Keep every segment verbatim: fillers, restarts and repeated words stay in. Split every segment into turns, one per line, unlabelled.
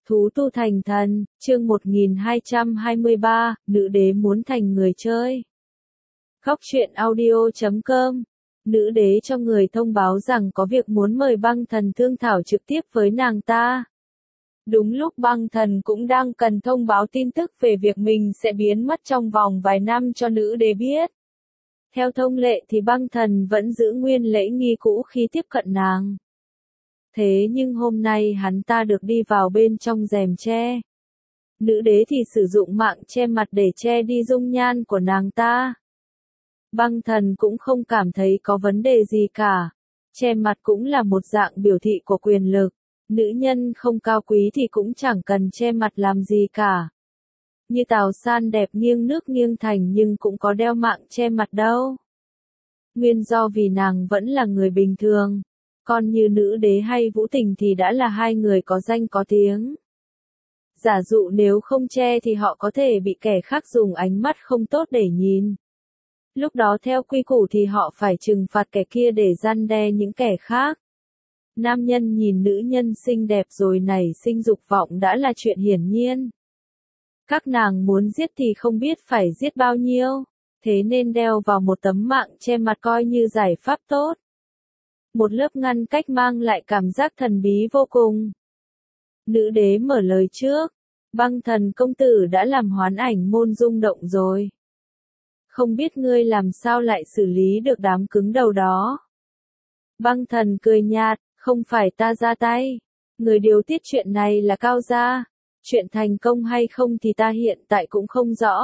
Thú tu thành thần, chương một nghìn hai trăm hai mươi ba, nữ đế muốn thành người chơi. Góc truyện audio chấm com. Nữ đế cho người thông báo rằng có việc muốn mời băng thần thương thảo trực tiếp với nàng ta. Đúng lúc băng thần cũng đang cần thông báo tin tức về việc mình sẽ biến mất trong vòng vài năm cho nữ đế biết. Theo thông lệ thì băng thần vẫn giữ nguyên lễ nghi cũ khi tiếp cận nàng. Thế nhưng hôm nay hắn ta được đi vào bên trong rèm che. Nữ đế thì sử dụng mạng che mặt để che đi dung nhan của nàng ta. Băng thần cũng không cảm thấy có vấn đề gì cả. Che mặt cũng là một dạng biểu thị của quyền lực. Nữ nhân không cao quý thì cũng chẳng cần che mặt làm gì cả. Như Tào San đẹp nghiêng nước nghiêng thành nhưng cũng có đeo mạng che mặt đâu. Nguyên do vì nàng vẫn là người bình thường. Còn như nữ đế hay Vũ Tình thì đã là hai người có danh có tiếng. Giả dụ nếu không che thì họ có thể bị kẻ khác dùng ánh mắt không tốt để nhìn. Lúc đó theo quy củ thì họ phải trừng phạt kẻ kia để răn đe những kẻ khác. Nam nhân nhìn nữ nhân xinh đẹp rồi nảy sinh dục vọng đã là chuyện hiển nhiên. Các nàng muốn giết thì không biết phải giết bao nhiêu, thế nên đeo vào một tấm mạng che mặt coi như giải pháp tốt. Một lớp ngăn cách mang lại cảm giác thần bí vô cùng. Nữ đế mở lời trước. Băng thần công tử đã làm hoán ảnh môn rung động rồi. Không biết ngươi làm sao lại xử lý được đám cứng đầu đó. Băng thần cười nhạt, không phải ta ra tay. Người điều tiết chuyện này là Cao gia. Chuyện thành công hay không thì ta hiện tại cũng không rõ.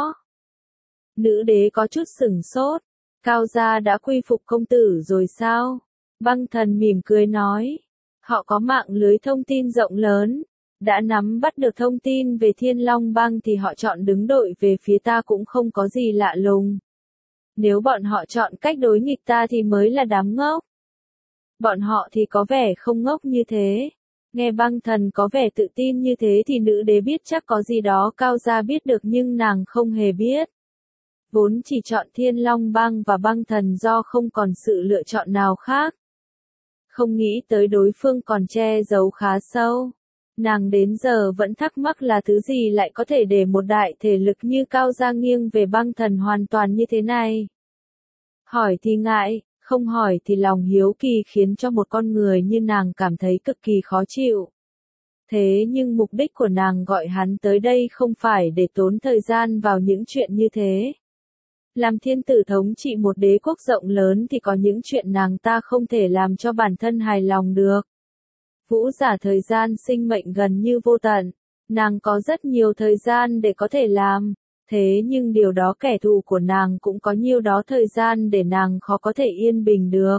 Nữ đế có chút sửng sốt. Cao gia đã quy phục công tử rồi sao? Băng thần mỉm cười nói. Họ có mạng lưới thông tin rộng lớn. Đã nắm bắt được thông tin về Thiên Long bang thì họ chọn đứng đội về phía ta cũng không có gì lạ lùng. Nếu bọn họ chọn cách đối nghịch ta thì mới là đám ngốc. Bọn họ thì có vẻ không ngốc như thế. Nghe băng thần có vẻ tự tin như thế thì nữ đế biết chắc có gì đó Cao gia biết được nhưng nàng không hề biết. Vốn chỉ chọn Thiên Long bang và băng thần do không còn sự lựa chọn nào khác. Không nghĩ tới đối phương còn che giấu khá sâu. Nàng đến giờ vẫn thắc mắc là thứ gì lại có thể để một đại thể lực như Cao gia nghiêng về băng thần hoàn toàn như thế này. Hỏi thì ngại, không hỏi thì lòng hiếu kỳ khiến cho một con người như nàng cảm thấy cực kỳ khó chịu. Thế nhưng mục đích của nàng gọi hắn tới đây không phải để tốn thời gian vào những chuyện như thế. Làm thiên tử thống trị một đế quốc rộng lớn thì có những chuyện nàng ta không thể làm cho bản thân hài lòng được. Vũ giả thời gian sinh mệnh gần như vô tận, nàng có rất nhiều thời gian để có thể làm, thế nhưng điều đó kẻ thù của nàng cũng có nhiêu đó thời gian để nàng khó có thể yên bình được.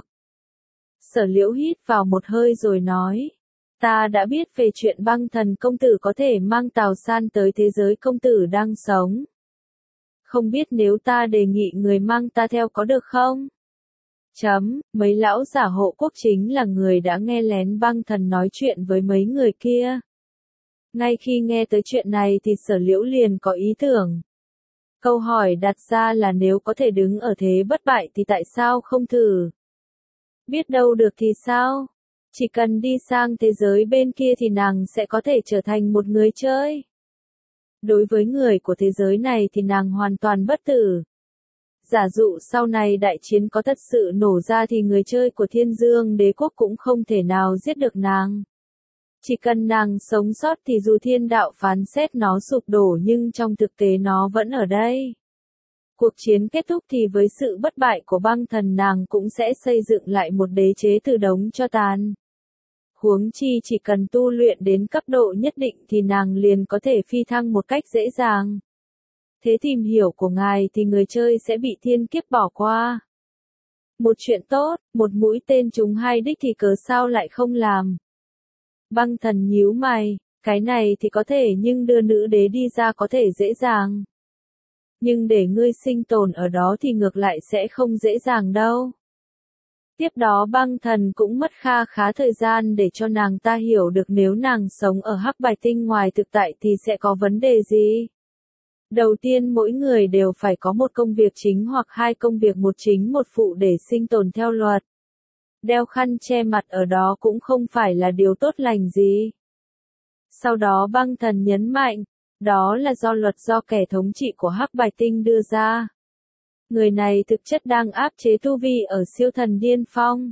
Sở Liễu hít vào một hơi rồi nói, ta đã biết về chuyện băng thần công tử có thể mang Tào San tới thế giới công tử đang sống. Không biết nếu ta đề nghị người mang ta theo có được không? Chấm, mấy lão giả hộ quốc chính là người đã nghe lén băng thần nói chuyện với mấy người kia. Ngay khi nghe tới chuyện này thì Sở Liễu liền có ý tưởng. Câu hỏi đặt ra là nếu có thể đứng ở thế bất bại thì tại sao không thử? Biết đâu được thì sao? Chỉ cần đi sang thế giới bên kia thì nàng sẽ có thể trở thành một người chơi. Đối với người của thế giới này thì nàng hoàn toàn bất tử. Giả dụ sau này đại chiến có thật sự nổ ra thì người chơi của Thiên Dương đế quốc cũng không thể nào giết được nàng. Chỉ cần nàng sống sót thì dù thiên đạo phán xét nó sụp đổ nhưng trong thực tế nó vẫn ở đây. Cuộc chiến kết thúc thì với sự bất bại của băng thần nàng cũng sẽ xây dựng lại một đế chế từ đống cho tàn. Huống chi chỉ cần tu luyện đến cấp độ nhất định thì nàng liền có thể phi thăng một cách dễ dàng. Thế tìm hiểu của ngài thì người chơi sẽ bị thiên kiếp bỏ qua. Một chuyện tốt, một mũi tên trúng hai đích thì cớ sao lại không làm. Băng thần nhíu mày, cái này thì có thể nhưng đưa nữ đế đi ra có thể dễ dàng. Nhưng để ngươi sinh tồn ở đó thì ngược lại sẽ không dễ dàng đâu. Tiếp đó băng thần cũng mất kha khá thời gian để cho nàng ta hiểu được nếu nàng sống ở Hắc Bạch Tinh ngoài thực tại thì sẽ có vấn đề gì. Đầu tiên mỗi người đều phải có một công việc chính hoặc hai công việc một chính một phụ để sinh tồn theo luật. Đeo khăn che mặt ở đó cũng không phải là điều tốt lành gì. Sau đó Băng Thần nhấn mạnh, đó là do luật do kẻ thống trị của Hắc Bạch Tinh đưa ra. Người này thực chất đang áp chế tu vi ở siêu thần điên phong.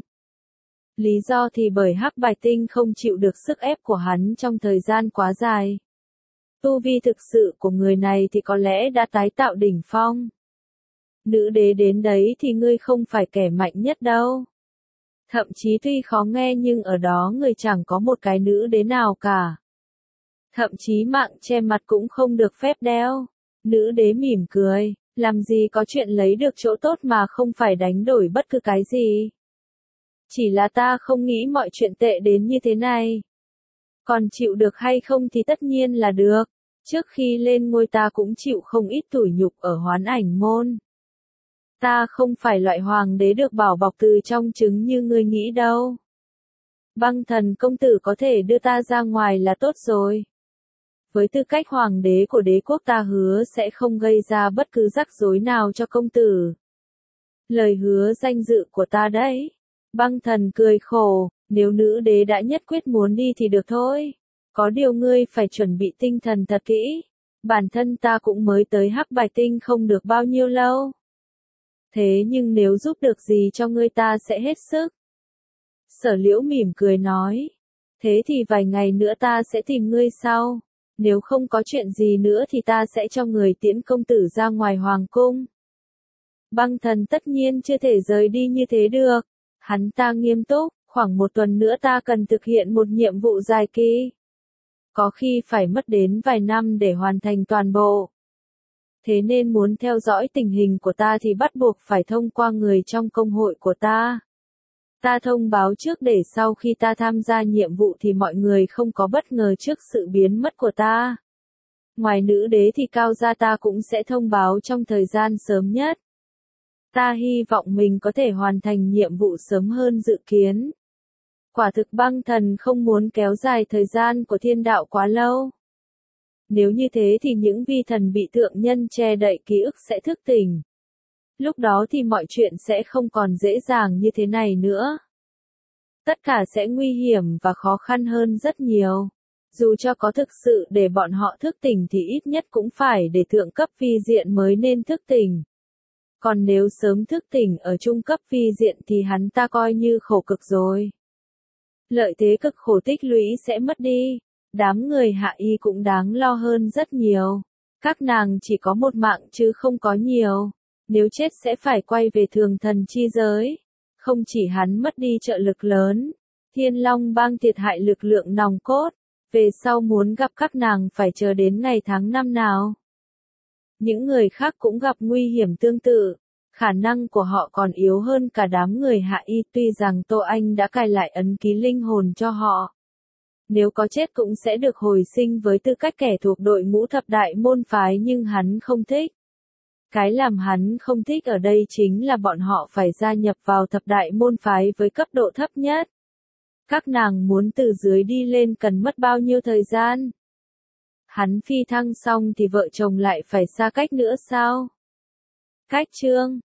Lý do thì bởi Hắc Bạch Tinh không chịu được sức ép của hắn trong thời gian quá dài. Tu vi thực sự của người này thì có lẽ đã tái tạo đỉnh phong. Nữ đế đến đấy thì ngươi không phải kẻ mạnh nhất đâu. Thậm chí tuy khó nghe nhưng ở đó người chẳng có một cái nữ đế nào cả. Thậm chí mạng che mặt cũng không được phép đeo. Nữ đế mỉm cười, làm gì có chuyện lấy được chỗ tốt mà không phải đánh đổi bất cứ cái gì. Chỉ là ta không nghĩ mọi chuyện tệ đến như thế này. Còn chịu được hay không thì tất nhiên là được. Trước khi lên ngôi ta cũng chịu không ít tủi nhục ở Hoán Ảnh môn. Ta không phải loại hoàng đế được bảo bọc từ trong trứng như ngươi nghĩ đâu. Băng Thần công tử có thể đưa ta ra ngoài là tốt rồi. Với tư cách hoàng đế của đế quốc ta hứa sẽ không gây ra bất cứ rắc rối nào cho công tử. Lời hứa danh dự của ta đấy. Băng Thần cười khổ, nếu nữ đế đã nhất quyết muốn đi thì được thôi. Có điều ngươi phải chuẩn bị tinh thần thật kỹ. Bản thân ta cũng mới tới Hắc Bạch Tinh không được bao nhiêu lâu. Thế nhưng nếu giúp được gì cho ngươi ta sẽ hết sức. Sở Liễu mỉm cười nói. Thế thì vài ngày nữa ta sẽ tìm ngươi sau. Nếu không có chuyện gì nữa thì ta sẽ cho người tiễn công tử ra ngoài hoàng cung. Băng Thần tất nhiên chưa thể rời đi như thế được. Hắn ta nghiêm túc, khoảng một tuần nữa ta cần thực hiện một nhiệm vụ dài kỳ. Có khi phải mất đến vài năm để hoàn thành toàn bộ. Thế nên muốn theo dõi tình hình của ta thì bắt buộc phải thông qua người trong công hội của ta. Ta thông báo trước để sau khi ta tham gia nhiệm vụ thì mọi người không có bất ngờ trước sự biến mất của ta. Ngoài nữ đế thì cao gia ta cũng sẽ thông báo trong thời gian sớm nhất. Ta hy vọng mình có thể hoàn thành nhiệm vụ sớm hơn dự kiến. Quả thực Băng Thần không muốn kéo dài thời gian của thiên đạo quá lâu. Nếu như thế thì những vi thần bị thượng nhân che đậy ký ức sẽ thức tỉnh. Lúc đó thì mọi chuyện sẽ không còn dễ dàng như thế này nữa. Tất cả sẽ nguy hiểm và khó khăn hơn rất nhiều. Dù cho có thực sự để bọn họ thức tỉnh thì ít nhất cũng phải để thượng cấp vi diện mới nên thức tỉnh. Còn nếu sớm thức tỉnh ở trung cấp vi diện thì hắn ta coi như khổ cực rồi. Lợi thế cực khổ tích lũy sẽ mất đi. Đám người hạ y cũng đáng lo hơn rất nhiều. Các nàng chỉ có một mạng chứ không có nhiều. Nếu chết sẽ phải quay về thường thần chi giới. Không chỉ hắn mất đi trợ lực lớn. Thiên Long bang thiệt hại lực lượng nòng cốt. Về sau muốn gặp các nàng phải chờ đến ngày tháng năm nào. Những người khác cũng gặp nguy hiểm tương tự. Khả năng của họ còn yếu hơn cả đám người hạ y tuy rằng Tô Anh đã cài lại ấn ký linh hồn cho họ. Nếu có chết cũng sẽ được hồi sinh với tư cách kẻ thuộc đội ngũ thập đại môn phái nhưng hắn không thích. Cái làm hắn không thích ở đây chính là bọn họ phải gia nhập vào thập đại môn phái với cấp độ thấp nhất. Các nàng muốn từ dưới đi lên cần mất bao nhiêu thời gian? Hắn phi thăng xong thì vợ chồng lại phải xa cách nữa sao? Cách chương